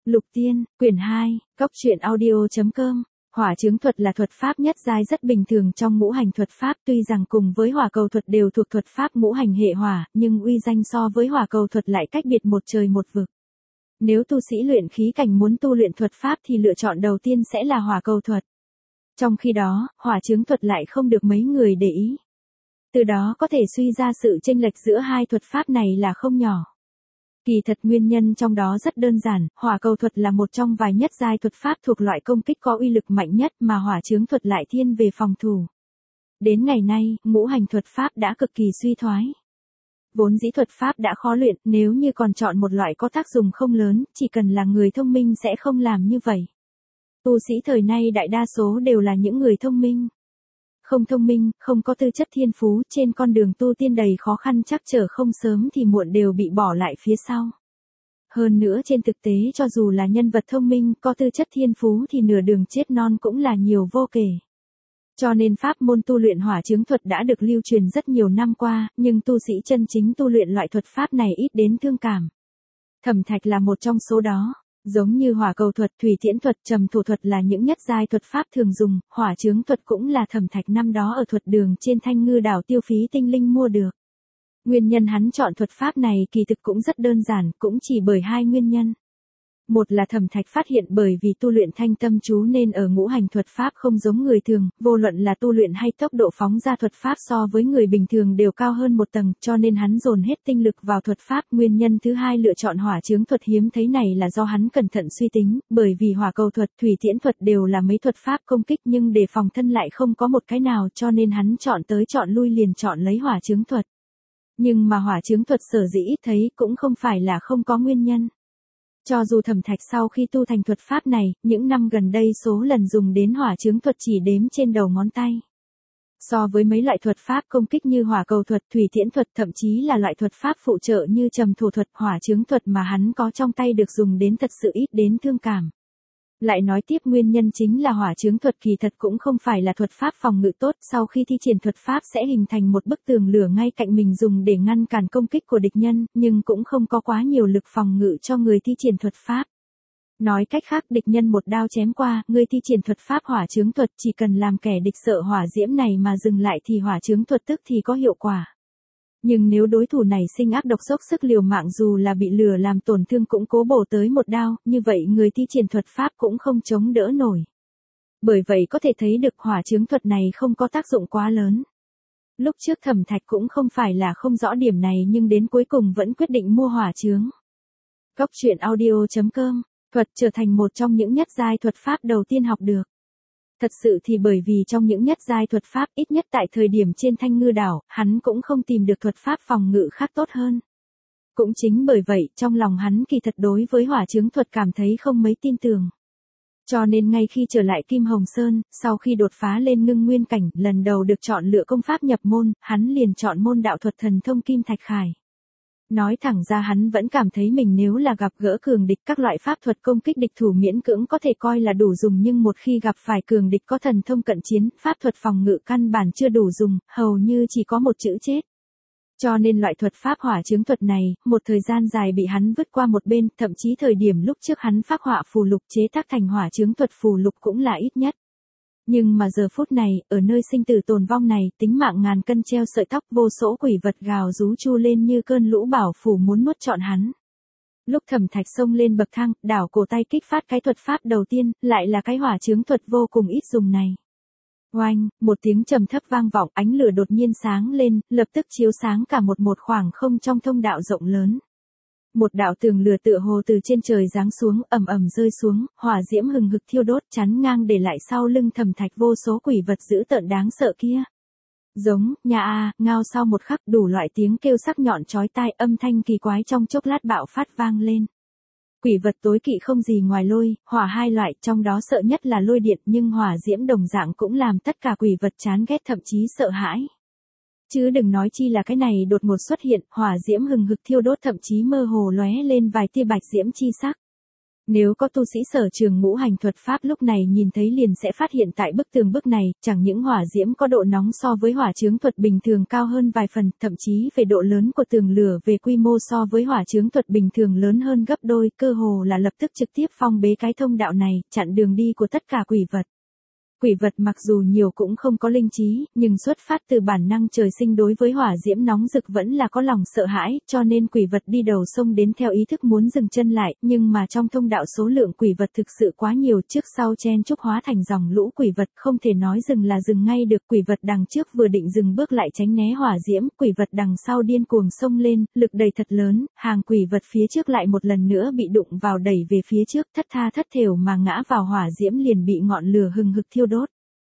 Lục Tiên, quyển 2, Cốc truyện audio.com. Hỏa chướng thuật là thuật pháp nhất giai rất bình thường trong ngũ hành thuật pháp, tuy rằng cùng với hỏa cầu thuật đều thuộc thuật pháp ngũ hành hệ hỏa, nhưng uy danh so với hỏa cầu thuật lại cách biệt một trời một vực. Nếu tu sĩ luyện khí cảnh muốn tu luyện thuật pháp thì lựa chọn đầu tiên sẽ là hỏa cầu thuật. Trong khi đó, hỏa chướng thuật lại không được mấy người để ý. Từ đó có thể suy ra sự chênh lệch giữa hai thuật pháp này là không nhỏ. Kỳ thật nguyên nhân trong đó rất đơn giản, hỏa cầu thuật là một trong vài nhất giai thuật pháp thuộc loại công kích có uy lực mạnh nhất mà hỏa chướng thuật lại thiên về phòng thủ. Đến ngày nay, ngũ hành thuật pháp đã cực kỳ suy thoái. Vốn dĩ thuật pháp đã khó luyện, nếu như còn chọn một loại có tác dụng không lớn, chỉ cần là người thông minh sẽ không làm như vậy. Tu sĩ thời nay đại đa số đều là những người thông minh. Không thông minh, không có tư chất thiên phú, trên con đường tu tiên đầy khó khăn trắc trở không sớm thì muộn đều bị bỏ lại phía sau. Hơn nữa trên thực tế cho dù là nhân vật thông minh, có tư chất thiên phú thì nửa đường chết non cũng là nhiều vô kể. Cho nên pháp môn tu luyện hỏa chướng thuật đã được lưu truyền rất nhiều năm qua, nhưng tu sĩ chân chính tu luyện loại thuật pháp này ít đến thương cảm. Thẩm thạch là một trong số đó. Giống như hỏa cầu thuật, thủy tiễn thuật, trầm thổ thuật là những nhất giai thuật pháp thường dùng, hỏa chướng thuật cũng là Thẩm Thạch năm đó ở thuật đường trên Thanh Ngư đảo tiêu phí tinh linh mua được. Nguyên nhân hắn chọn thuật pháp này kỳ thực cũng rất đơn giản, cũng chỉ bởi hai nguyên nhân. Một là Thẩm Thạch phát hiện bởi vì tu luyện thanh tâm chú nên ở ngũ hành thuật pháp không giống người thường, vô luận là tu luyện hay tốc độ phóng ra thuật pháp so với người bình thường đều cao hơn một tầng, cho nên hắn dồn hết tinh lực vào thuật pháp. Nguyên nhân thứ hai lựa chọn hỏa chướng thuật hiếm thấy này là do hắn cẩn thận suy tính, bởi vì hỏa cầu thuật, thủy tiễn thuật đều là mấy thuật pháp công kích nhưng để phòng thân lại không có một cái nào, cho nên hắn chọn tới chọn lui liền chọn lấy hỏa chướng thuật. Nhưng mà hỏa chướng thuật sở dĩ ít thấy cũng không phải là không có nguyên nhân. Cho dù Thẩm Thạch sau khi tu thành thuật pháp này, những năm gần đây số lần dùng đến hỏa chướng thuật chỉ đếm trên đầu ngón tay. So với mấy loại thuật pháp công kích như hỏa cầu thuật, thủy tiễn thuật, thậm chí là loại thuật pháp phụ trợ như trầm thổ thuật, hỏa chướng thuật mà hắn có trong tay được dùng đến thật sự ít đến thương cảm. Lại nói tiếp nguyên nhân chính là hỏa chướng thuật kỳ thật cũng không phải là thuật pháp phòng ngự tốt, sau khi thi triển thuật pháp sẽ hình thành một bức tường lửa ngay cạnh mình dùng để ngăn cản công kích của địch nhân, nhưng cũng không có quá nhiều lực phòng ngự cho người thi triển thuật pháp. Nói cách khác địch nhân một đao chém qua, người thi triển thuật pháp hỏa chướng thuật chỉ cần làm kẻ địch sợ hỏa diễm này mà dừng lại thì hỏa chướng thuật tức thì có hiệu quả. Nhưng nếu đối thủ này sinh ác độc dốc sức liều mạng dù là bị lửa làm tổn thương cũng cố bổ tới một đao, như vậy người thi triển thuật pháp cũng không chống đỡ nổi. Bởi vậy có thể thấy được hỏa chướng thuật này không có tác dụng quá lớn. Lúc trước Thẩm Thạch cũng không phải là không rõ điểm này nhưng đến cuối cùng vẫn quyết định mua hỏa chướng. Cốc truyện audio.com, thuật trở thành một trong những nhất giai thuật pháp đầu tiên học được. Thật sự thì bởi vì trong những nhất giai thuật pháp ít nhất tại thời điểm trên Thanh Ngư đảo, hắn cũng không tìm được thuật pháp phòng ngự khác tốt hơn. Cũng chính bởi vậy, trong lòng hắn kỳ thật đối với hỏa chướng thuật cảm thấy không mấy tin tưởng. Cho nên ngay khi trở lại Kim Hồng Sơn, sau khi đột phá lên ngưng nguyên cảnh, lần đầu được chọn lựa công pháp nhập môn, hắn liền chọn môn đạo thuật thần thông Kim Thạch Khải. Nói thẳng ra hắn vẫn cảm thấy mình nếu là gặp gỡ cường địch các loại pháp thuật công kích địch thủ miễn cưỡng có thể coi là đủ dùng nhưng một khi gặp phải cường địch có thần thông cận chiến, pháp thuật phòng ngự căn bản chưa đủ dùng, hầu như chỉ có một chữ chết. Cho nên loại thuật pháp hỏa chướng thuật này, một thời gian dài bị hắn vứt qua một bên, thậm chí thời điểm lúc trước hắn phác họa phù lục chế tác thành hỏa chướng thuật phù lục cũng là ít nhất. Nhưng mà giờ phút này, ở nơi sinh tử tồn vong này, tính mạng ngàn cân treo sợi tóc, vô số quỷ vật gào rú chu lên như cơn lũ bảo phủ muốn nuốt trọn hắn. Lúc Thẩm Thạch xông lên bậc thang, đảo cổ tay kích phát cái thuật pháp đầu tiên, lại là cái hỏa chướng thuật vô cùng ít dùng này. Oanh, một tiếng trầm thấp vang vọng, ánh lửa đột nhiên sáng lên, lập tức chiếu sáng cả một khoảng không trong thông đạo rộng lớn. Một đạo tường lửa tựa hồ từ trên trời giáng xuống, ầm ầm rơi xuống, hỏa diễm hừng hực thiêu đốt, chắn ngang để lại sau lưng Thẩm Thạch vô số quỷ vật dữ tợn đáng sợ kia. Giống, nha a, ngao sau một khắc đủ loại tiếng kêu sắc nhọn chói tai, âm thanh kỳ quái trong chốc lát bạo phát vang lên. Quỷ vật tối kỵ không gì ngoài lôi, hỏa hai loại, trong đó sợ nhất là lôi điện, nhưng hỏa diễm đồng dạng cũng làm tất cả quỷ vật chán ghét thậm chí sợ hãi. Chứ đừng nói chi là cái này đột ngột xuất hiện, hỏa diễm hừng hực thiêu đốt thậm chí mơ hồ lóe lên vài tia bạch diễm chi sắc. Nếu có tu sĩ sở trường ngũ hành thuật pháp lúc này nhìn thấy liền sẽ phát hiện tại bức tường bức này, chẳng những hỏa diễm có độ nóng so với hỏa chướng thuật bình thường cao hơn vài phần, thậm chí về độ lớn của tường lửa về quy mô so với hỏa chướng thuật bình thường lớn hơn gấp đôi, cơ hồ là lập tức trực tiếp phong bế cái thông đạo này, chặn đường đi của tất cả quỷ vật. Quỷ vật mặc dù nhiều cũng không có linh trí, nhưng xuất phát từ bản năng trời sinh đối với hỏa diễm nóng rực vẫn là có lòng sợ hãi, cho nên quỷ vật đi đầu sông đến theo ý thức muốn dừng chân lại, nhưng mà trong thông đạo số lượng quỷ vật thực sự quá nhiều, trước sau chen chúc hóa thành dòng lũ quỷ vật, không thể nói dừng là dừng ngay được. Quỷ vật đằng trước vừa định dừng bước lại tránh né hỏa diễm, quỷ vật đằng sau điên cuồng xông lên, lực đẩy thật lớn, hàng quỷ vật phía trước lại một lần nữa bị đụng vào đẩy về phía trước, thất tha thất thểu mà ngã vào hỏa diễm liền bị ngọn lửa hừng hực thiêu đốt.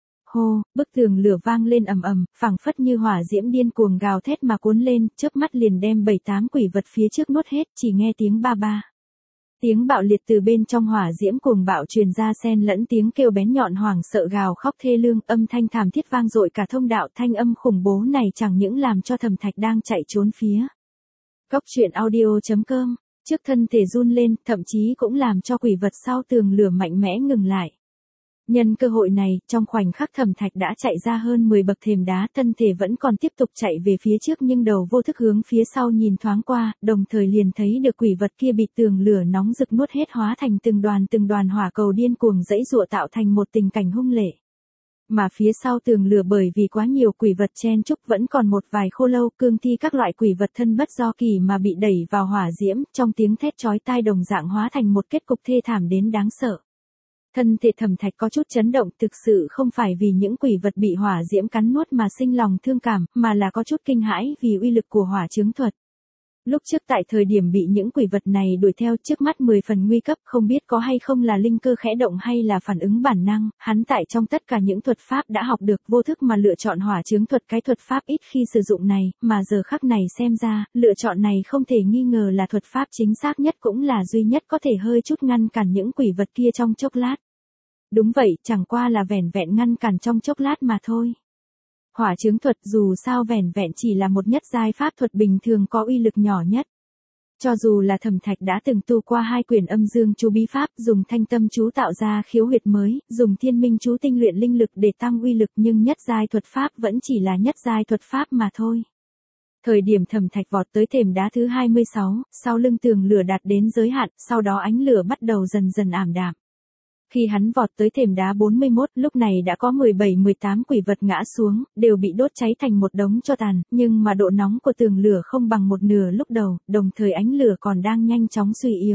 Hô, bức tường lửa vang lên ầm ầm, phảng phất như hỏa diễm điên cuồng gào thét mà cuốn lên, chớp mắt liền đem 7-8 quỷ vật phía trước nuốt hết, chỉ nghe tiếng ba ba. Tiếng bạo liệt từ bên trong hỏa diễm cuồng bạo truyền ra xen lẫn tiếng kêu bén nhọn hoảng sợ gào khóc thê lương, âm thanh thảm thiết vang dội cả thông đạo, thanh âm khủng bố này chẳng những làm cho Thẩm Thạch đang chạy trốn phía Cốc truyện audio.com, trước thân thể run lên, thậm chí cũng làm cho quỷ vật sau tường lửa mạnh mẽ ngừng lại. Nhân cơ hội này, trong khoảnh khắc Thẩm Thạch đã chạy ra hơn 10 bậc thềm đá, thân thể vẫn còn tiếp tục chạy về phía trước nhưng đầu vô thức hướng phía sau nhìn thoáng qua, đồng thời liền thấy được quỷ vật kia bị tường lửa nóng rực nuốt hết hóa thành từng đoàn hỏa cầu điên cuồng dãy giụa tạo thành một tình cảnh hung lệ. Mà phía sau tường lửa bởi vì quá nhiều quỷ vật chen chúc vẫn còn một vài khô lâu, cương thi các loại quỷ vật thân bất do kỳ mà bị đẩy vào hỏa diễm, trong tiếng thét chói tai đồng dạng hóa thành một kết cục thê thảm đến đáng sợ. Thân thể Thẩm Thạch có chút chấn động, thực sự không phải vì những quỷ vật bị hỏa diễm cắn nuốt mà sinh lòng thương cảm, mà là có chút kinh hãi vì uy lực của hỏa chướng thuật. Lúc trước tại thời điểm bị những quỷ vật này đuổi theo, trước mắt 10 phần nguy cấp, không biết có hay không là linh cơ khẽ động hay là phản ứng bản năng, hắn tại trong tất cả những thuật pháp đã học được vô thức mà lựa chọn hỏa chướng thuật, cái thuật pháp ít khi sử dụng này, mà giờ khắc này xem ra, lựa chọn này không thể nghi ngờ là thuật pháp chính xác nhất cũng là duy nhất có thể hơi chút ngăn cản những quỷ vật kia trong chốc lát. Đúng vậy, chẳng qua là vẻn vẹn ngăn cản trong chốc lát mà thôi. Hỏa chướng thuật dù sao vẻn vẹn chỉ là một nhất giai pháp thuật bình thường có uy lực nhỏ nhất. Cho dù là Thẩm Thạch đã từng tu qua 2 quyển âm dương chú bí pháp, dùng thanh tâm chú tạo ra khiếu huyệt mới, dùng thiên minh chú tinh luyện linh lực để tăng uy lực, nhưng nhất giai thuật pháp vẫn chỉ là nhất giai thuật pháp mà thôi. Thời điểm Thẩm Thạch vọt tới thềm đá thứ 26, sau lưng tường lửa đạt đến giới hạn, sau đó ánh lửa bắt đầu dần dần ảm đạm. Khi hắn vọt tới thềm đá 41, lúc này đã có 17-18 quỷ vật ngã xuống, đều bị đốt cháy thành một đống tro tàn, nhưng mà độ nóng của tường lửa không bằng một nửa lúc đầu, đồng thời ánh lửa còn đang nhanh chóng suy yếu.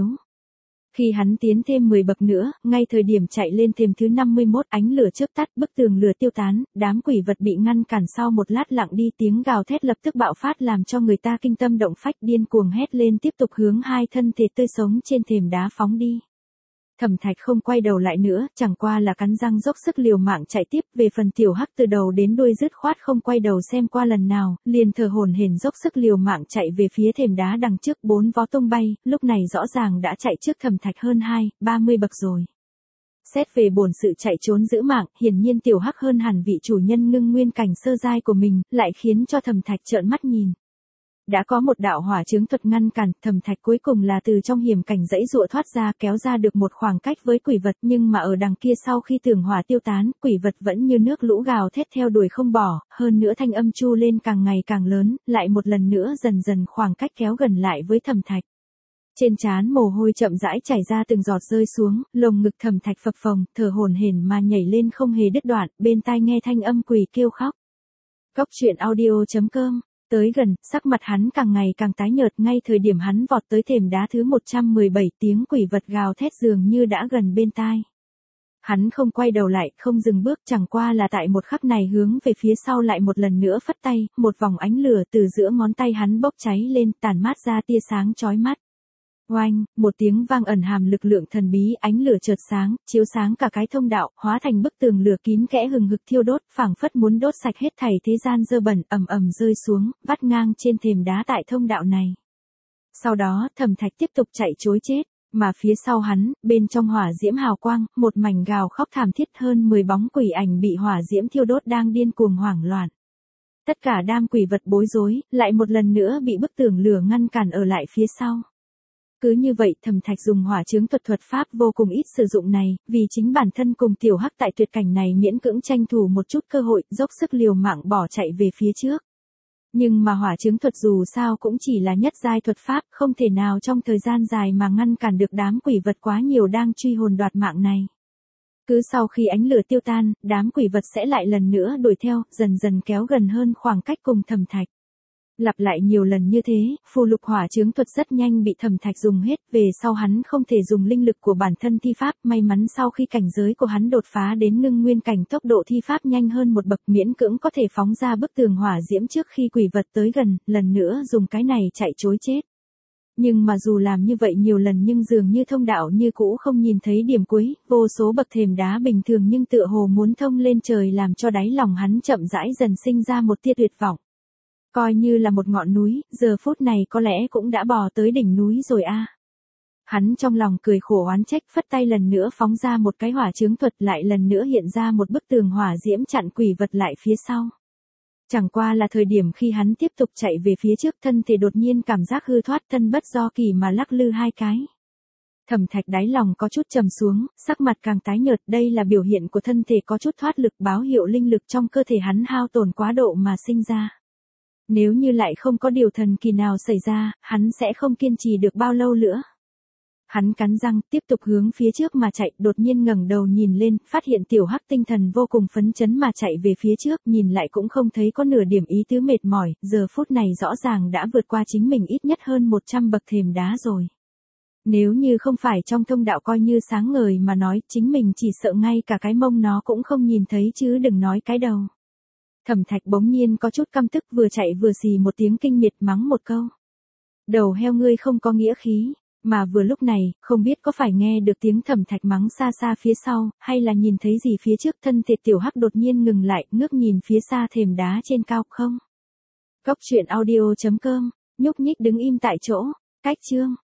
Khi hắn tiến thêm 10 bậc nữa, ngay thời điểm chạy lên thềm thứ 51, ánh lửa chớp tắt, bức tường lửa tiêu tán, đám quỷ vật bị ngăn cản sau một lát lặng đi, tiếng gào thét lập tức bạo phát làm cho người ta kinh tâm động phách, điên cuồng hét lên tiếp tục hướng 2 thân thể tươi sống trên thềm đá phóng đi. Thẩm Thạch không quay đầu lại nữa, chẳng qua là cắn răng dốc sức liều mạng chạy tiếp, về phần Tiểu Hắc từ đầu đến đuôi dứt khoát không quay đầu xem qua lần nào, liền thở hổn hển dốc sức liều mạng chạy về phía thềm đá đằng trước, 4 vó tung bay, lúc này rõ ràng đã chạy trước Thẩm Thạch hơn 30 bậc rồi. Xét về bổn sự chạy trốn giữ mạng, hiển nhiên Tiểu Hắc hơn hẳn vị chủ nhân ngưng nguyên cảnh sơ giai của mình, lại khiến cho Thẩm Thạch trợn mắt nhìn. Đã có một đạo hỏa chướng thuật ngăn cản, Thẩm Thạch cuối cùng là từ trong hiểm cảnh dãy dụa thoát ra, kéo ra được một khoảng cách với quỷ vật, nhưng mà ở đằng kia sau khi tường hỏa tiêu tán, quỷ vật vẫn như nước lũ gào thét theo đuổi không bỏ, hơn nữa thanh âm chu lên càng ngày càng lớn, lại một lần nữa dần dần khoảng cách kéo gần lại với Thẩm Thạch. Trên trán mồ hôi chậm rãi chảy ra từng giọt rơi xuống, lồng ngực Thẩm Thạch phập phồng, thở hổn hển mà nhảy lên không hề đứt đoạn, bên tai nghe thanh âm quỷ kêu khóc. Cốc truyện audio.com. Tới gần, sắc mặt hắn càng ngày càng tái nhợt, ngay thời điểm hắn vọt tới thềm đá thứ 117, tiếng quỷ vật gào thét dường như đã gần bên tai. Hắn không quay đầu lại, không dừng bước, chẳng qua là tại một khắc này hướng về phía sau lại một lần nữa phất tay, một vòng ánh lửa từ giữa ngón tay hắn bốc cháy lên, tản mát ra tia sáng chói mắt. Oanh, một tiếng vang ẩn hàm lực lượng thần bí, ánh lửa chợt sáng, chiếu sáng cả cái thông đạo, hóa thành bức tường lửa kín kẽ hừng hực thiêu đốt, phảng phất muốn đốt sạch hết thảy thế gian dơ bẩn, ầm ầm rơi xuống, vắt ngang trên thềm đá tại thông đạo này. Sau đó, Thẩm Thạch tiếp tục chạy trối chết, mà phía sau hắn, bên trong hỏa diễm hào quang, một mảnh gào khóc thảm thiết, hơn 10 bóng quỷ ảnh bị hỏa diễm thiêu đốt đang điên cuồng hoảng loạn. Tất cả đám quỷ vật bối rối, lại một lần nữa bị bức tường lửa ngăn cản ở lại phía sau. Cứ như vậy Thẩm Thạch dùng hỏa chướng thuật pháp vô cùng ít sử dụng này, vì chính bản thân cùng Tiểu Hắc tại tuyệt cảnh này miễn cưỡng tranh thủ một chút cơ hội, dốc sức liều mạng bỏ chạy về phía trước. Nhưng mà hỏa chướng thuật dù sao cũng chỉ là nhất giai thuật pháp, không thể nào trong thời gian dài mà ngăn cản được đám quỷ vật quá nhiều đang truy hồn đoạt mạng này. Cứ sau khi ánh lửa tiêu tan, đám quỷ vật sẽ lại lần nữa đuổi theo, dần dần kéo gần hơn khoảng cách cùng Thẩm Thạch. Lặp lại nhiều lần như thế, phù lục hỏa chướng thuật rất nhanh bị Thẩm Thạch dùng hết, về sau hắn không thể dùng linh lực của bản thân thi pháp, may mắn sau khi cảnh giới của hắn đột phá đến ngưng nguyên cảnh tốc độ thi pháp nhanh hơn một bậc miễn cưỡng có thể phóng ra bức tường hỏa diễm trước khi quỷ vật tới gần, lần nữa dùng cái này chạy trối chết. Nhưng mà dù làm như vậy nhiều lần nhưng dường như thông đạo như cũ không nhìn thấy điểm cuối, vô số bậc thềm đá bình thường nhưng tựa hồ muốn thông lên trời làm cho đáy lòng hắn chậm rãi dần sinh ra một tia tuyệt vọng. Coi như là một ngọn núi, giờ phút này có lẽ cũng đã bò tới đỉnh núi rồi a. Hắn trong lòng cười khổ oán trách phất tay lần nữa phóng ra một cái hỏa chướng thuật lại lần nữa hiện ra một bức tường hỏa diễm chặn quỷ vật lại phía sau. Chẳng qua là thời điểm khi hắn tiếp tục chạy về phía trước thân thể đột nhiên cảm giác hư thoát thân bất do kỳ mà lắc lư hai cái. Thẩm Thạch đáy lòng có chút trầm xuống, sắc mặt càng tái nhợt đây là biểu hiện của thân thể có chút thoát lực báo hiệu linh lực trong cơ thể hắn hao tổn quá độ mà sinh ra. Nếu như lại không có điều thần kỳ nào xảy ra, hắn sẽ không kiên trì được bao lâu nữa. Hắn cắn răng, tiếp tục hướng phía trước mà chạy, đột nhiên ngẩng đầu nhìn lên, phát hiện Tiểu Hắc tinh thần vô cùng phấn chấn mà chạy về phía trước, nhìn lại cũng không thấy có nửa điểm ý tứ mệt mỏi, giờ phút này rõ ràng đã vượt qua chính mình ít nhất hơn 100 bậc thềm đá rồi. Nếu như không phải trong thông đạo coi như sáng ngời mà nói, chính mình chỉ sợ ngay cả cái mông nó cũng không nhìn thấy chứ đừng nói cái đầu. Thẩm Thạch bỗng nhiên có chút căm tức vừa chạy vừa xì một tiếng kinh miệt mắng một câu. Đầu heo ngươi không có nghĩa khí, mà vừa lúc này, không biết có phải nghe được tiếng Thẩm Thạch mắng xa xa phía sau, hay là nhìn thấy gì phía trước thân thể Tiểu Hắc đột nhiên ngừng lại, ngước nhìn phía xa thềm đá trên cao không. Cốc truyện audio.com, nhúc nhích đứng im tại chỗ, cách chương.